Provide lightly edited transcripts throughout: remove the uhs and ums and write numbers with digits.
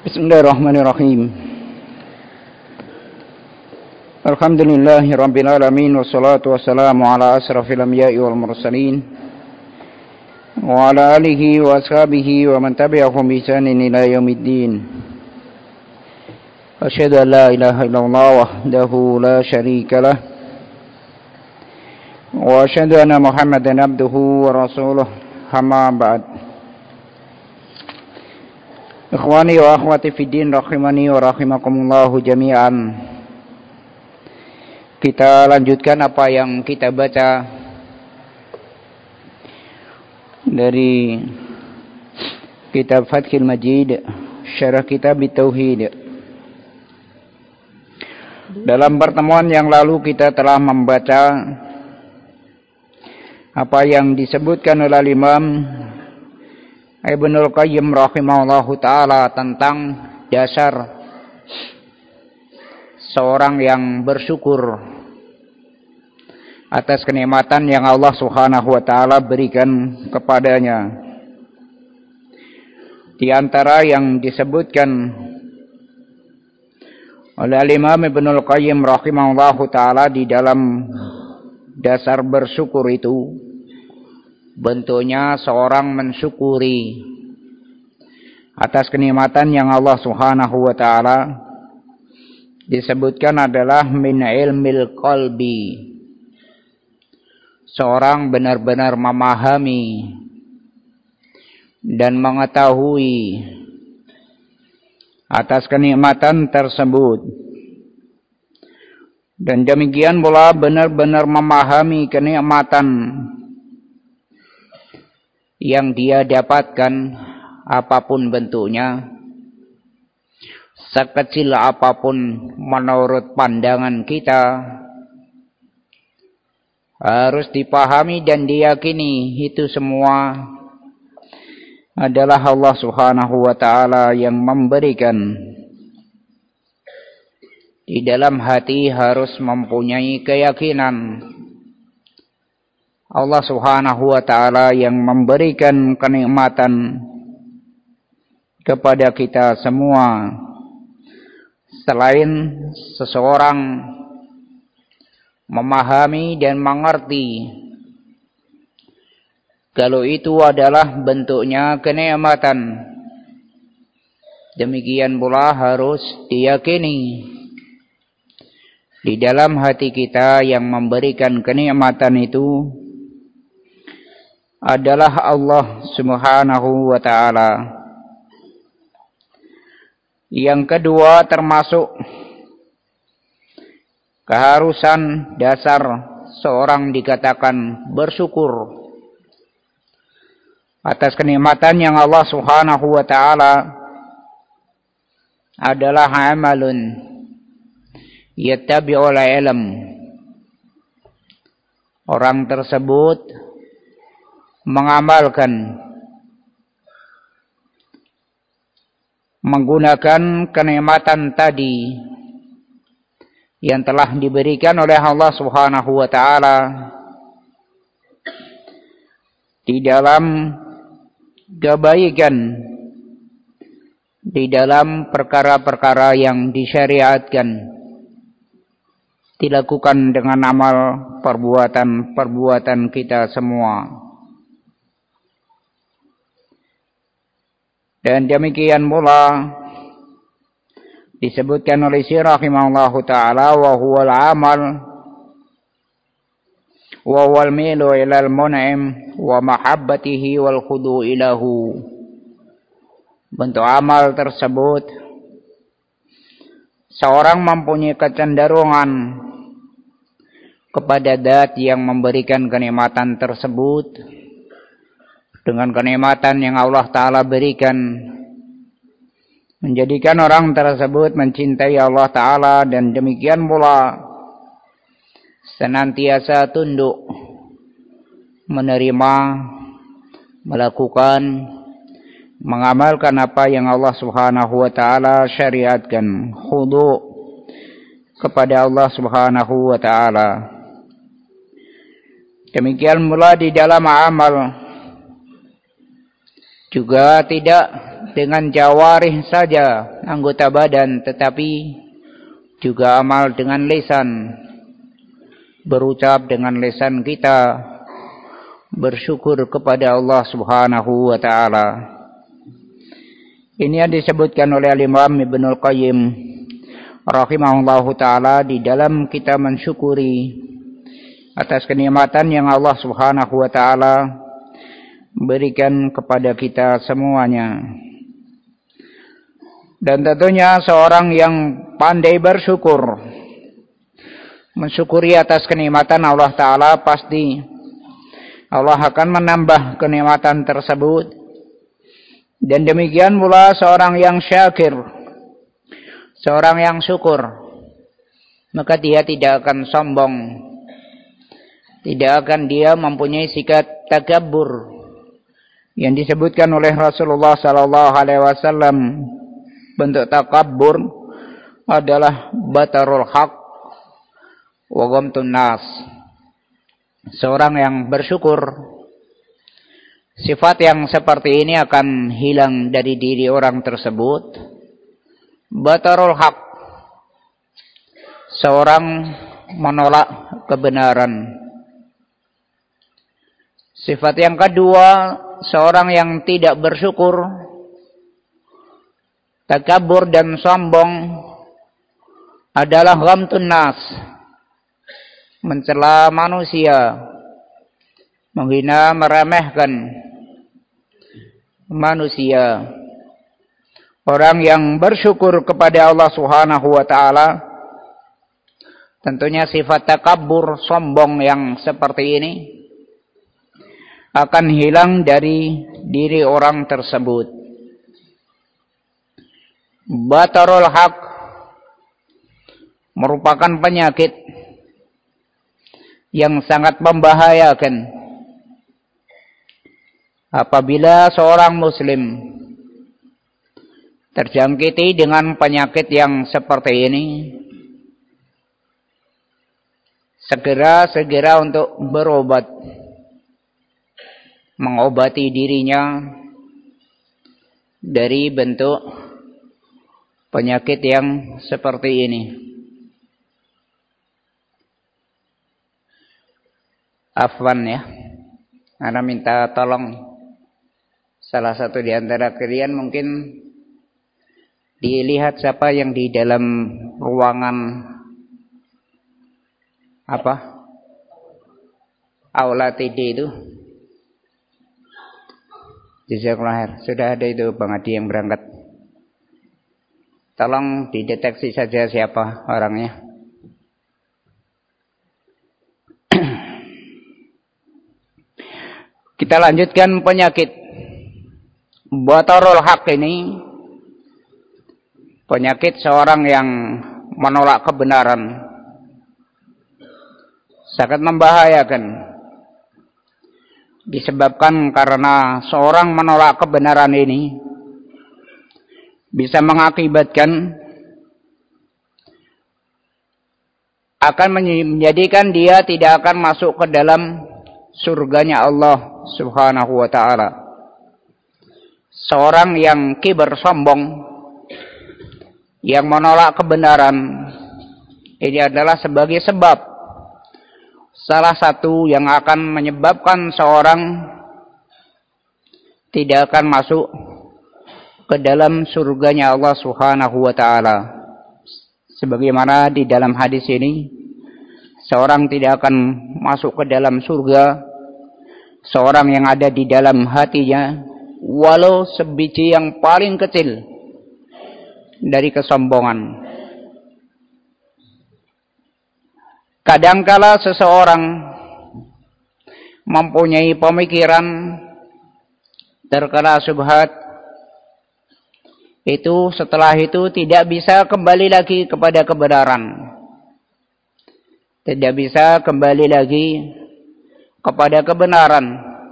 Bismillahirrahmanirrahim. Alhamdulillahi rabbil alamin wassalatu wassalamu ala asrafil anbiya'i wal mursalin wa ala alihi wa ashabihi wa man tabi'ahum bi ihsanin ila yaumiddin. Asyhadu an la ilaha illallah wahdahu la syarika lah wa asyhadu anna Muhammadan abduhu wa rasuluh. Amma ba'd. Ikhwani wa akhwati fiddin rahimani wa rahimakumullahu jami'an. Kita lanjutkan apa yang kita baca dari kitab Fathul Majid, syarah kitab Tauhid. Dalam pertemuan yang lalu kita telah membaca apa yang disebutkan oleh Imam Ibnul Qayyim rahimahullahu ta'ala tentang dasar seorang yang bersyukur atas kenikmatan yang Allah subhanahu wa ta'ala berikan kepadanya. Di antara yang disebutkan oleh Imam Ibnul Qayyim rahimahullahu ta'ala di dalam dasar bersyukur itu, bentuknya seorang mensyukuri atas kenikmatan yang Allah subhanahu wa ta'ala disebutkan adalah min ilmil qalbi. Seorang benar-benar memahami dan mengetahui atas kenikmatan tersebut. Dan demikian pula benar-benar memahami kenikmatan yang dia dapatkan apapun bentuknya, sekecil apapun menurut pandangan kita, harus dipahami dan diyakini itu semua adalah Allah subhanahu wa ta'ala yang memberikan. Di dalam hati harus mempunyai keyakinan Allah subhanahu wa ta'ala yang memberikan kenikmatan kepada kita semua. Selain seseorang memahami dan mengerti kalau itu adalah bentuknya kenikmatan, demikian pula harus diyakini di dalam hati kita yang memberikan kenikmatan itu adalah Allah subhanahu wa ta'ala. Yang kedua, termasuk keharusan dasar seorang dikatakan bersyukur atas kenikmatan yang Allah subhanahu wa ta'ala adalah amalun yattabi'ul ilm. Orang tersebut mengamalkan, menggunakan kenikmatan tadi yang telah diberikan oleh Allah subhanahu wa ta'ala di dalam kebaikan, di dalam perkara-perkara yang disyariatkan, dilakukan dengan amal perbuatan-perbuatan kita semua. Dan demikian pula disebutkan oleh Syekh rahimahullahu ta'ala wa huwal amal wa huwal milu ilal mun'im wa mahabbatihi wal khudu ilahu. Bentuk amal tersebut seorang mempunyai kecenderungan kepada zat yang memberikan kenikmatan tersebut dengan kenikmatan yang Allah Ta'ala berikan, menjadikan orang tersebut mencintai Allah Ta'ala dan demikian pula senantiasa tunduk, menerima, melakukan, mengamalkan apa yang Allah Subhanahu wa Ta'ala syariatkan, khudu kepada Allah Subhanahu wa Ta'ala. Demikian pula di dalam amal juga tidak dengan jawarih saja, anggota badan, tetapi juga amal dengan lisan, berucap dengan lisan kita, bersyukur kepada Allah Subhanahu wa ta'ala. Ini yang disebutkan oleh Al-Imam Ibnul Qayyim rahimahullahu ta'ala di dalam kita mensyukuri atas kenikmatan yang Allah Subhanahu wa ta'ala berikan kepada kita semuanya. Dan tentunya seorang yang pandai bersyukur, mensyukuri atas kenikmatan Allah Ta'ala, pasti Allah akan menambah kenikmatan tersebut. Dan demikian pula seorang yang syakir, seorang yang syukur, maka dia tidak akan sombong, tidak akan dia mempunyai sikap takabur yang disebutkan oleh Rasulullah sallallahu alaihi wasallam. Bentuk takabur adalah batarul haq wa ghamtun nas. Seorang yang bersyukur, sifat yang seperti ini akan hilang dari diri orang tersebut. Batarul haq, seorang menolak kebenaran. Sifat yang kedua, seorang yang tidak bersyukur, takabur dan sombong, adalah ghamtun nas, mencela manusia, menghina, meremehkan manusia. Orang yang bersyukur kepada Allah Subhanahu wa ta'ala, tentunya sifat takabur, sombong yang seperti ini akan hilang dari diri orang tersebut. Batarul haq merupakan penyakit yang sangat membahayakan. Apabila seorang muslim terjangkiti dengan penyakit yang seperti ini, segera untuk berobat, mengobati dirinya dari bentuk penyakit yang seperti ini. Afwan ya, Ana minta tolong salah satu di antara kalian mungkin dilihat siapa yang di dalam ruangan aula TD itu. Jazakallahu, sudah ada itu Bang Adi yang berangkat. Tolong dideteksi saja siapa orangnya. Kita lanjutkan penyakit batarul haq ini. Penyakit seorang yang menolak kebenaran sangat membahayakan. Disebabkan karena seorang menolak kebenaran ini bisa mengakibatkan, akan menjadikan dia tidak akan masuk ke dalam surganya Allah Subhanahu wa ta'ala. Seorang yang kibar, sombong, yang menolak kebenaran, ini adalah sebagai sebab, salah satu yang akan menyebabkan seorang tidak akan masuk ke dalam surganya Allah Subhanahu wa ta'ala. Sebagaimana di dalam hadis ini, seorang tidak akan masuk ke dalam surga, seorang yang ada di dalam hatinya walau sebiji yang paling kecil dari kesombongan. Kadangkala seseorang mempunyai pemikiran terkena syubhat, itu setelah itu tidak bisa kembali lagi kepada kebenaran. Tidak bisa kembali lagi kepada kebenaran.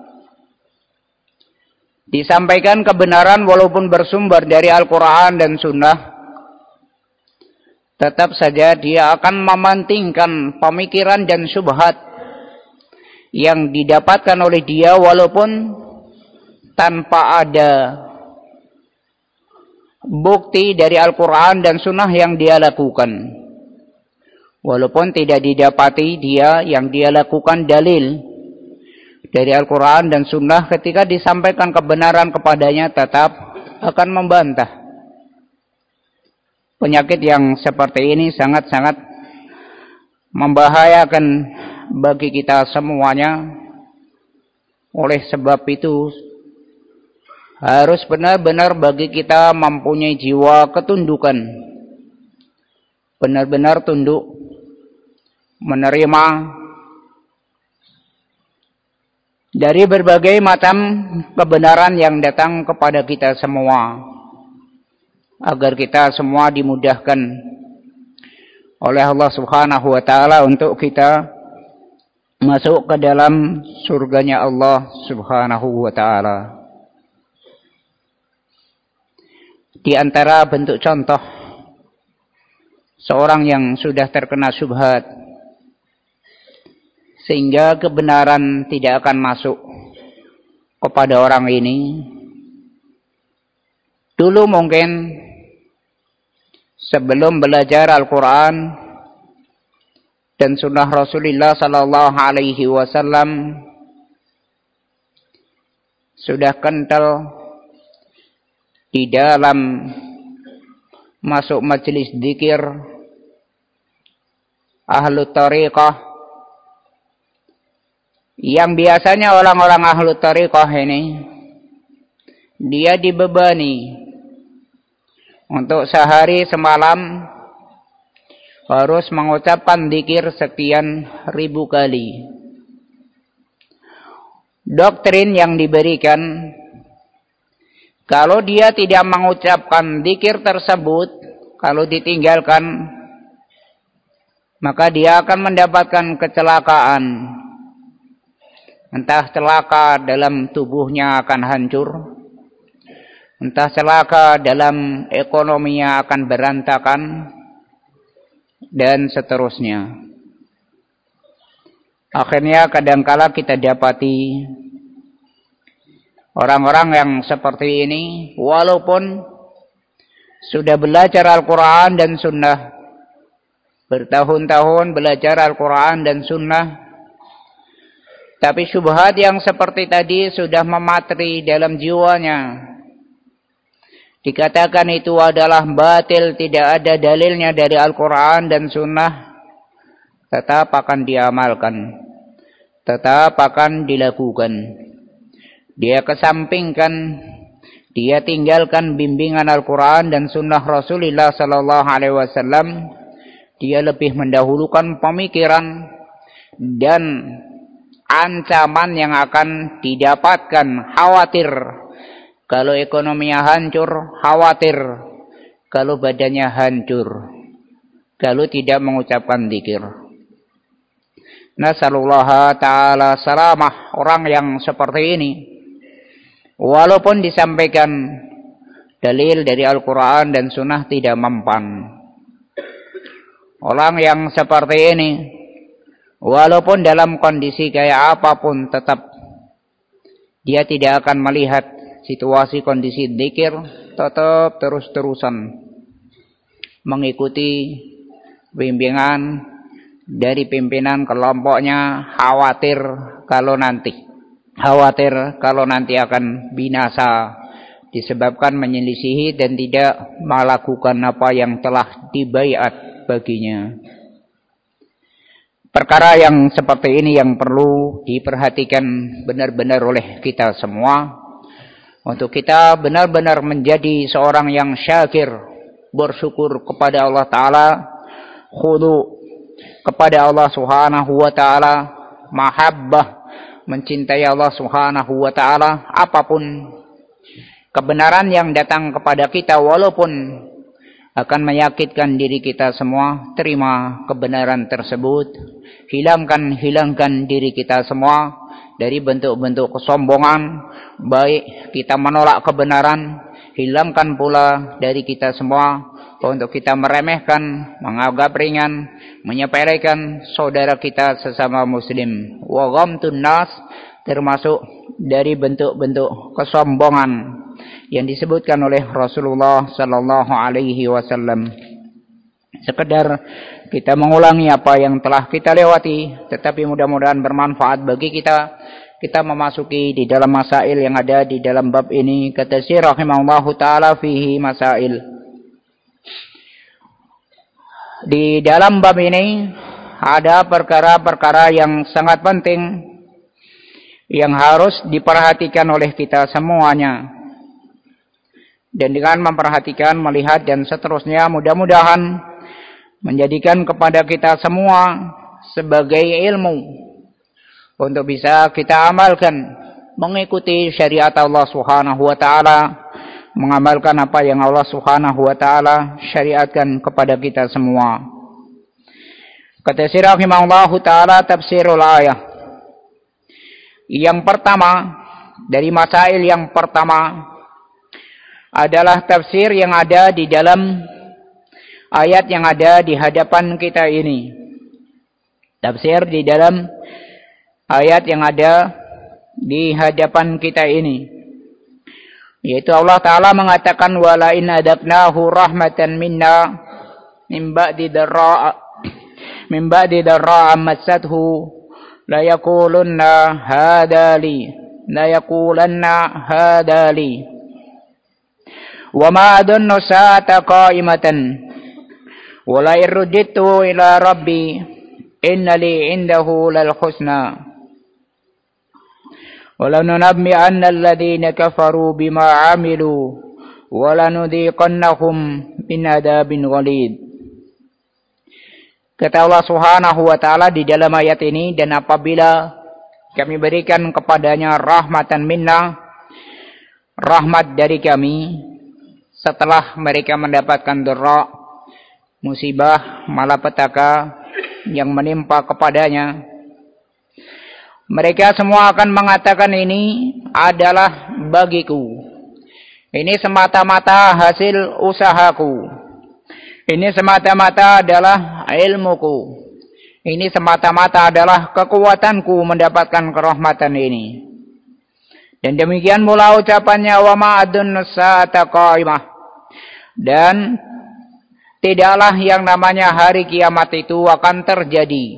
Disampaikan kebenaran walaupun bersumber dari Al-Quran dan Sunnah, tetap saja dia akan memantingkan pemikiran dan syubhat yang didapatkan oleh dia walaupun tanpa ada bukti dari Al-Quran dan Sunnah yang dia lakukan. Walaupun tidak didapati yang dia lakukan dalil dari Al-Quran dan Sunnah, ketika disampaikan kebenaran kepadanya tetap akan membantah. Penyakit yang seperti ini sangat-sangat membahayakan bagi kita semuanya. Oleh sebab itu, harus benar-benar bagi kita mempunyai jiwa ketundukan. Benar-benar tunduk, menerima dari berbagai macam kebenaran yang datang kepada kita semua, agar kita semua dimudahkan oleh Allah Subhanahu wa taala untuk kita masuk ke dalam surganya Allah Subhanahu wa taala. Di antara bentuk contoh seorang yang sudah terkena syubhat sehingga kebenaran tidak akan masuk kepada orang ini, dulu mungkin sebelum belajar Al-Quran dan Sunnah Rasulullah Sallallahu Alaihi Wasallam sudah kental di dalam masuk majelis dzikir ahlu tariqah, yang biasanya orang-orang ahlu tariqah ini dia dibebani untuk sehari semalam harus mengucapkan dzikir sekian ribu kali. Doktrin yang diberikan, kalau dia tidak mengucapkan dzikir tersebut, kalau ditinggalkan, maka dia akan mendapatkan kecelakaan. Entah celaka dalam tubuhnya akan hancur, entah celaka dalam ekonominya akan berantakan, dan seterusnya. Akhirnya kadangkala kita dapati orang-orang yang seperti ini, walaupun sudah belajar Al-Quran dan Sunnah, bertahun-tahun belajar Al-Quran dan Sunnah, tapi syubhat yang seperti tadi sudah mematri dalam jiwanya. Dikatakan itu adalah batil, tidak ada dalilnya dari Al-Quran dan Sunnah, tetap akan diamalkan, tetap akan dilakukan. Dia kesampingkan, dia tinggalkan bimbingan Al-Quran dan Sunnah Rasulullah Sallallahu Alaihi Wasallam. Dia lebih mendahulukan pemikiran dan ancaman yang akan didapatkan. Khawatir kalau ekonominya hancur, khawatir kalau badannya hancur, kalau tidak mengucapkan dzikir. Nasallallahu ta'ala salamah. Orang yang seperti ini, walaupun disampaikan dalil dari Al-Quran dan Sunnah, tidak mempan. Orang yang seperti ini, walaupun dalam kondisi kayak apapun, tetap dia tidak akan melihat situasi kondisi dzikir, tetap terus-terusan mengikuti bimbingan dari pimpinan kelompoknya, khawatir kalau nanti akan binasa disebabkan menyelisihi dan tidak melakukan apa yang telah dibaiat baginya. Perkara yang seperti ini yang perlu diperhatikan benar-benar oleh kita semua, untuk kita benar-benar menjadi seorang yang syakir, bersyukur kepada Allah Ta'ala, khudu kepada Allah Subhanahu wa Ta'ala, mahabbah, mencintai Allah Subhanahu wa Ta'ala. Apapun kebenaran yang datang kepada kita, walaupun akan menyakitkan diri kita semua, terima kebenaran tersebut. Hilangkan diri kita semua dari bentuk-bentuk kesombongan, baik kita menolak kebenaran. Hilangkan pula dari kita semua untuk kita meremehkan, menganggap ringan, menyepelekan saudara kita sesama muslim. Wa ghamtun nas, termasuk dari bentuk-bentuk kesombongan yang disebutkan oleh Rasulullah sallallahu alaihi wasallam. Sekedar kita mengulangi apa yang telah kita lewati, tetapi mudah-mudahan bermanfaat bagi kita. Kita memasuki di dalam masail yang ada di dalam bab ini. Kata Syekh rahimahullahu taala fihi masail. Di dalam bab ini ada perkara-perkara yang sangat penting yang harus diperhatikan oleh kita semuanya. Dan dengan memperhatikan, melihat dan seterusnya, mudah-mudahan menjadikan kepada kita semua sebagai ilmu untuk bisa kita amalkan, mengikuti syariat Allah Subhanahu wa taala, mengamalkan apa yang Allah Subhanahu wa taala syariatkan kepada kita semua. Kata Syekh rahimahullahu taala tafsirul ayah. Yang pertama, dari masail yang pertama adalah tafsir yang ada di dalam ayat yang ada di hadapan kita ini. Tafsir di dalam ayat yang ada di hadapan kita ini, yaitu Allah Ta'ala mengatakan wala in adabnahu rahmatan minna min ba'di darra'a massathu la yaqulanna hadali wa ma adunnu sa'ata qa'imatan wa la irjitu ila rabbi inna li indahu lal husna wa la nunabbi'anna alladhina kafaru bima 'amilu wa la nudhiqannahum min adabin ghalid. Kata Allah Subhanahu wa taala di dalam ayat ini, dan apabila kami berikan kepadanya rahmatan minna, rahmat dari kami, setelah mereka mendapatkan dera, musibah, malapetaka yang menimpa kepadanya, mereka semua akan mengatakan ini adalah bagiku. Ini semata-mata hasil usahaku. Ini semata-mata adalah ilmuku. Ini semata-mata adalah kekuatanku mendapatkan kerahmatan ini. Dan demikian pula ucapannya wa ma'adun sa'ata qa'imah. Dan tidaklah yang namanya hari kiamat itu akan terjadi.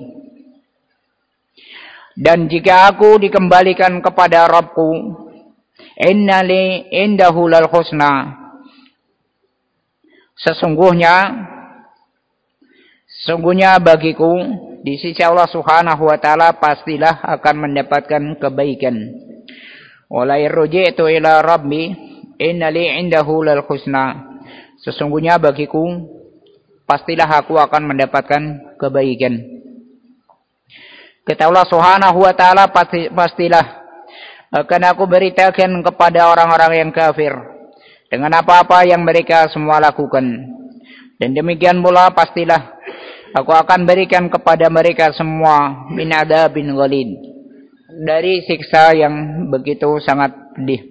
Dan jika aku dikembalikan kepada Rabbku, innali indahu lal husna. Sesungguhnya bagiku di sisi Allah Subhanahu wa taala pastilah akan mendapatkan kebaikan. Wala irji'tu ila rabbi innali indahu lal husna. Sesungguhnya bagiku pastilah aku akan mendapatkan kebaikan. Kata Allah Subhanahu wa taala, pastilah akan aku beritakan kepada orang-orang yang kafir dengan apa-apa yang mereka semua lakukan. Dan demikian pula pastilah aku akan berikan kepada mereka semua min adabin ghalid, dari siksa yang begitu sangat pedih.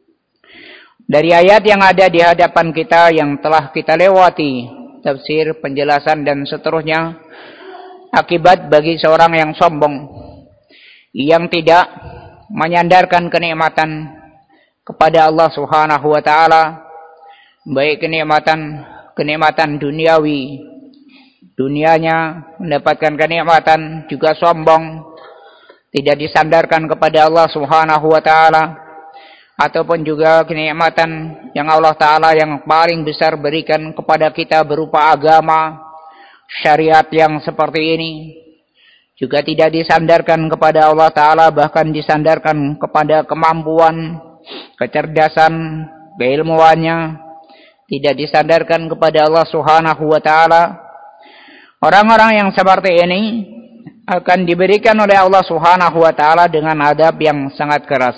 Dari ayat yang ada di hadapan kita yang telah kita lewati, tafsir, penjelasan dan seterusnya, akibat bagi seorang yang sombong, yang tidak menyandarkan kenikmatan kepada Allah Subhanahu wa taala, baik kenikmatan duniawi, dunianya mendapatkan kenikmatan, juga sombong, tidak disandarkan kepada Allah Subhanahu wa taala, ataupun juga kenikmatan yang Allah Ta'ala yang paling besar berikan kepada kita berupa agama, syariat yang seperti ini, juga tidak disandarkan kepada Allah Ta'ala, bahkan disandarkan kepada kemampuan, kecerdasan, keilmuannya, tidak disandarkan kepada Allah Subhanahu wa Ta'ala. Orang-orang yang seperti ini akan diberikan oleh Allah Subhanahu wa Ta'ala dengan adab yang sangat keras.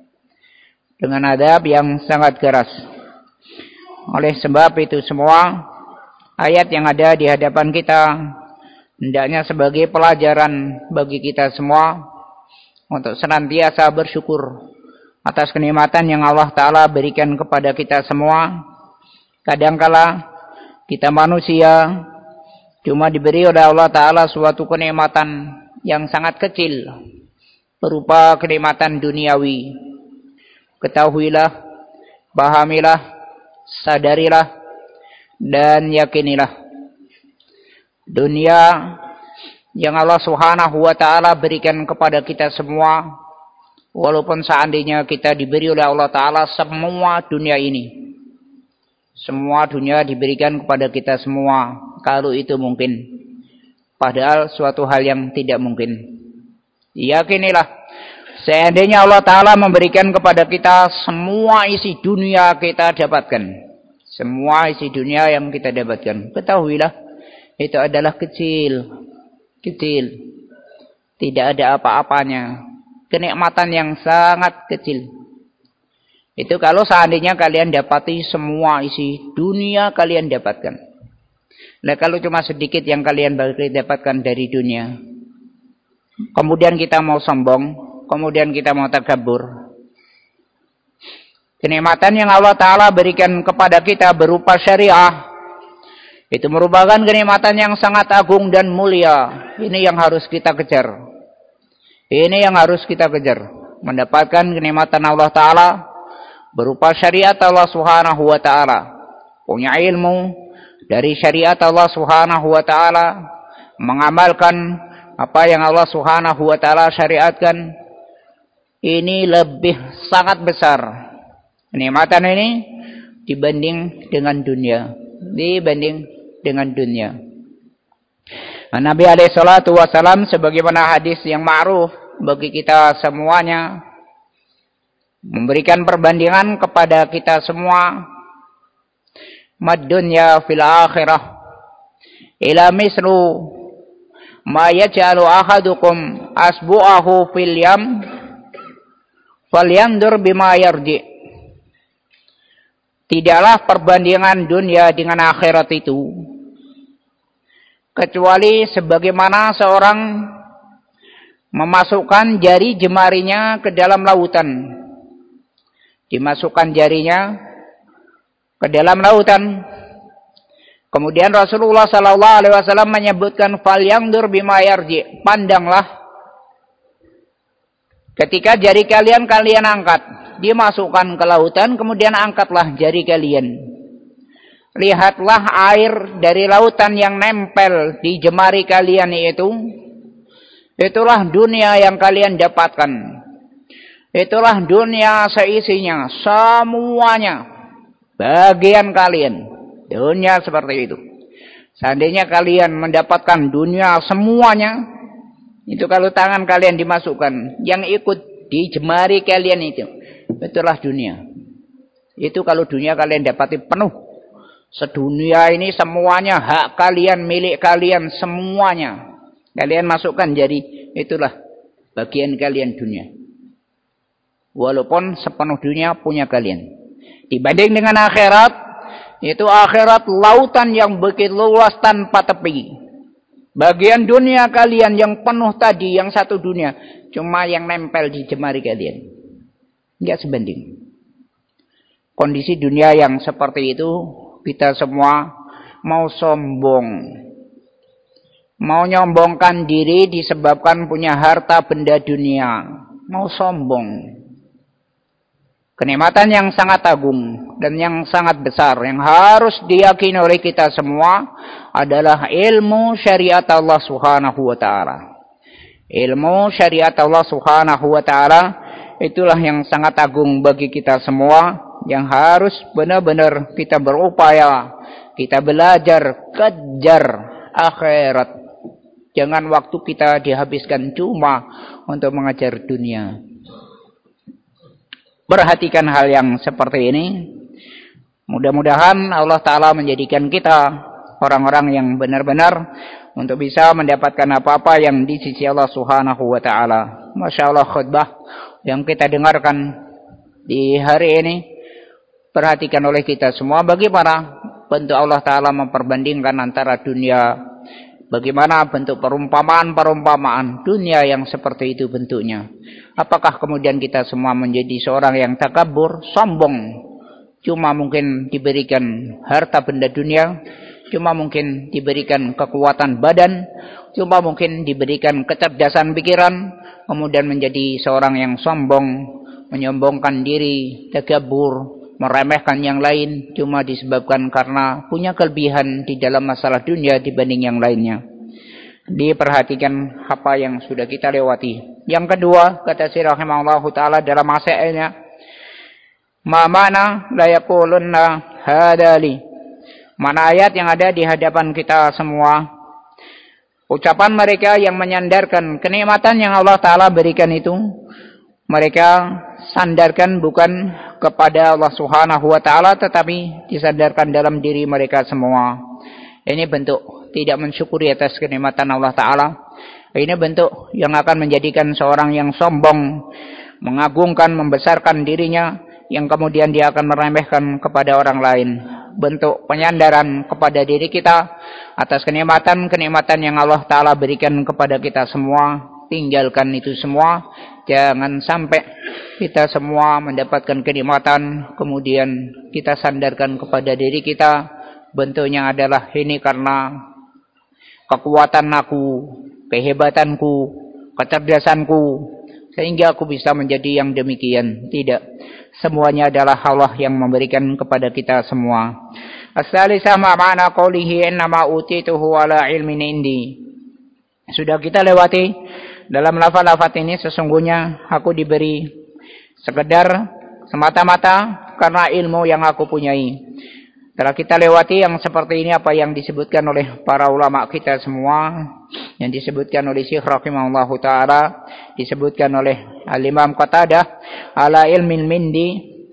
Dengan adab yang sangat keras. Oleh sebab itu semua, ayat yang ada di hadapan kita hendaknya sebagai pelajaran bagi kita semua untuk senantiasa bersyukur atas kenikmatan yang Allah Ta'ala berikan kepada kita semua. Kadangkala kita manusia cuma diberi oleh Allah Ta'ala suatu kenikmatan yang sangat kecil berupa kenikmatan duniawi. Ketahuilah pahamilah, sadarilah, dan yakinilah. Dunia yang Allah Subhanahu wa ta'ala berikan kepada kita semua, walaupun seandainya kita diberi oleh Allah Ta'ala semua dunia ini, semua dunia diberikan kepada kita semua, kalau itu mungkin, padahal suatu hal yang tidak mungkin. Yakinilah, seandainya Allah Ta'ala memberikan kepada kita semua isi dunia kita dapatkan, semua isi dunia yang kita dapatkan, ketahuilah itu adalah kecil, tidak ada apa-apanya, kenikmatan yang sangat kecil. Itu kalau seandainya kalian dapati semua isi dunia kalian dapatkan. Nah, kalau cuma sedikit yang kalian dapatkan dari dunia, kemudian kita mau sombong, kemudian kita mau takabur, kenikmatan yang Allah Ta'ala berikan kepada kita berupa syariah, itu merupakan kenikmatan yang sangat agung dan mulia. Ini yang harus kita kejar. Ini yang harus kita kejar. Mendapatkan kenikmatan Allah Ta'ala berupa syariat Allah Subhanahu wa ta'ala. Punya ilmu dari syariat Allah Subhanahu wa ta'ala. Mengamalkan apa yang Allah Subhanahu wa ta'ala syariatkan. Ini lebih sangat besar kenikmatan ini dibanding dengan dunia. Nabi SAW sebagaimana hadis yang ma'ruf bagi kita semuanya, memberikan perbandingan kepada kita semua, mad dunya fil akhirah ila mislu ma yaj'alu ahadukum asbu'ahu fil yam falyandur bima yarji. Tidaklah perbandingan dunia dengan akhirat itu kecuali sebagaimana seorang memasukkan jari jemarinya ke dalam lautan. Dimasukkan jarinya ke dalam lautan. Kemudian Rasulullah SAW menyebutkan falyandur bima yarji. Pandanglah ketika jari kalian angkat, dimasukkan ke lautan, kemudian angkatlah jari kalian. Lihatlah air dari lautan yang nempel di jemari kalian itu. Itulah dunia yang kalian dapatkan. Itulah dunia seisinya, semuanya. Bagian kalian. Dunia seperti itu. Seandainya kalian mendapatkan dunia semuanya, itu kalau tangan kalian dimasukkan, yang ikut di jemari kalian itu, itulah dunia. Itu kalau dunia kalian dapati penuh. Sedunia ini semuanya hak kalian, milik kalian semuanya. Kalian masukkan jadi itulah bagian kalian dunia. Walaupun sepenuh dunia punya kalian. Dibanding dengan akhirat, itu akhirat lautan yang begitu luas tanpa tepi. Bagian dunia kalian yang penuh tadi, yang satu dunia, cuma yang nempel di jemari kalian. Enggak sebanding. Kondisi dunia yang seperti itu, kita semua mau sombong. Mau nyombongkan diri disebabkan punya harta benda dunia. Mau sombong. Kenikmatan yang sangat agung dan yang sangat besar yang harus diyakini oleh kita semua adalah ilmu syariat Allah Subhanahu wa ta'ala. Ilmu syariat Allah Subhanahu wa ta'ala itulah yang sangat agung bagi kita semua, yang harus benar-benar kita berupaya, kita belajar, kejar akhirat. Jangan waktu kita dihabiskan cuma untuk mengejar dunia. Perhatikan hal yang seperti ini. Mudah-mudahan Allah Ta'ala menjadikan kita orang-orang yang benar-benar untuk bisa mendapatkan apa-apa yang di sisi Allah Subhanahu wa ta'ala. Masya Allah, khutbah yang kita dengarkan di hari ini perhatikan oleh kita semua bagaimana bentuk Allah Ta'ala memperbandingkan antara dunia, bagaimana bentuk perumpamaan dunia yang seperti itu bentuknya. Apakah kemudian kita semua menjadi seorang yang takabur, sombong, cuma mungkin diberikan harta benda dunia, cuma mungkin diberikan kekuatan badan, cuma mungkin diberikan kecerdasan pikiran, kemudian menjadi seorang yang sombong, menyombongkan diri, takabur, meremehkan yang lain cuma disebabkan karena punya kelebihan di dalam masalah dunia dibanding yang lainnya. Diperhatikan apa yang sudah kita lewati. Yang kedua, kata Syekh rahimahullah taala dalam masailnya, ma mana la yaqulunna hadali. Mana ayat yang ada di hadapan kita semua, ucapan mereka yang menyandarkan kenikmatan yang Allah taala berikan itu, mereka sandarkan bukan kepada Allah Subhanahu wa taala tetapi disandarkan dalam diri mereka semua. Ini bentuk tidak mensyukuri atas kenikmatan Allah taala. Ini bentuk yang akan menjadikan seorang yang sombong, mengagungkan, membesarkan dirinya, yang kemudian dia akan meremehkan kepada orang lain. Bentuk penyandaran kepada diri kita atas kenikmatan-kenikmatan yang Allah taala berikan kepada kita semua. Tinggalkan itu semua. Jangan sampai kita semua mendapatkan kenikmatan kemudian kita sandarkan kepada diri kita. Bentuknya adalah ini karena kekuatan aku, kehebatanku, kecerdasanku, sehingga aku bisa menjadi yang demikian. Tidak. Semuanya adalah Allah yang memberikan kepada kita semua. As-salisah ma'ana qawlihi innama utituhu ala ilmin indi. Sudah kita lewati dalam lafaz-lafaz ini, sesungguhnya aku diberi sekedar semata-mata karena ilmu yang aku punyai. Setelah kita lewati yang seperti ini apa yang disebutkan oleh para ulama kita semua, yang disebutkan oleh Syekh rahimahullahu taala, disebutkan oleh Al-Imam Qatadah, ala ilmin mindi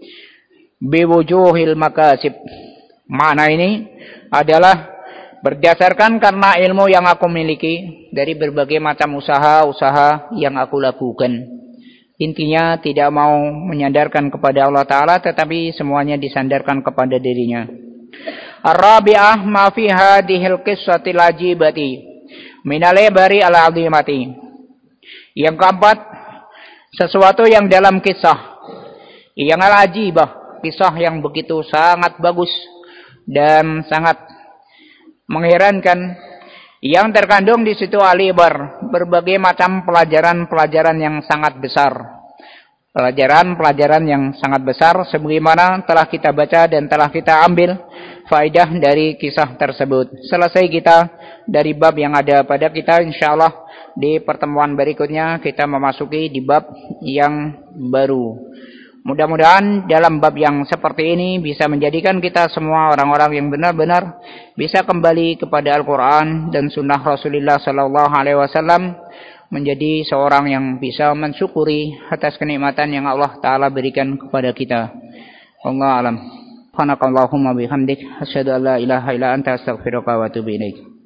biwujuhil makasib. Makna ini adalah berdasarkan karena ilmu yang aku miliki dari berbagai macam usaha-usaha yang aku lakukan. Intinya tidak mau menyandarkan kepada Allah taala tetapi semuanya disandarkan kepada dirinya. Ar-rabi'ah ma fi hadhil qissatil ajibati minal ibari al-'azimati. Yang keempat, sesuatu yang dalam kisah yang al-ajibah, kisah yang begitu sangat bagus dan sangat mengherankan, yang terkandung di situ al-ibar, berbagai macam pelajaran-pelajaran yang sangat besar. Pelajaran-pelajaran yang sangat besar sebagaimana telah kita baca dan telah kita ambil faedah dari kisah tersebut. Selesai kita dari bab yang ada pada kita, insyaallah di pertemuan berikutnya kita memasuki di bab yang baru. Mudah-mudahan dalam bab yang seperti ini bisa menjadikan kita semua orang-orang yang benar-benar bisa kembali kepada Al-Quran dan Sunnah Rasulullah Sallallahu Alaihi Wasallam, menjadi seorang yang bisa mensyukuri atas kenikmatan yang Allah Ta'ala berikan kepada kita. Wallahu a'lam. Subhanakallahumma bihamdik, asyhadu an la ilaha illa anta, astaghfiruka wa atubu ilaik.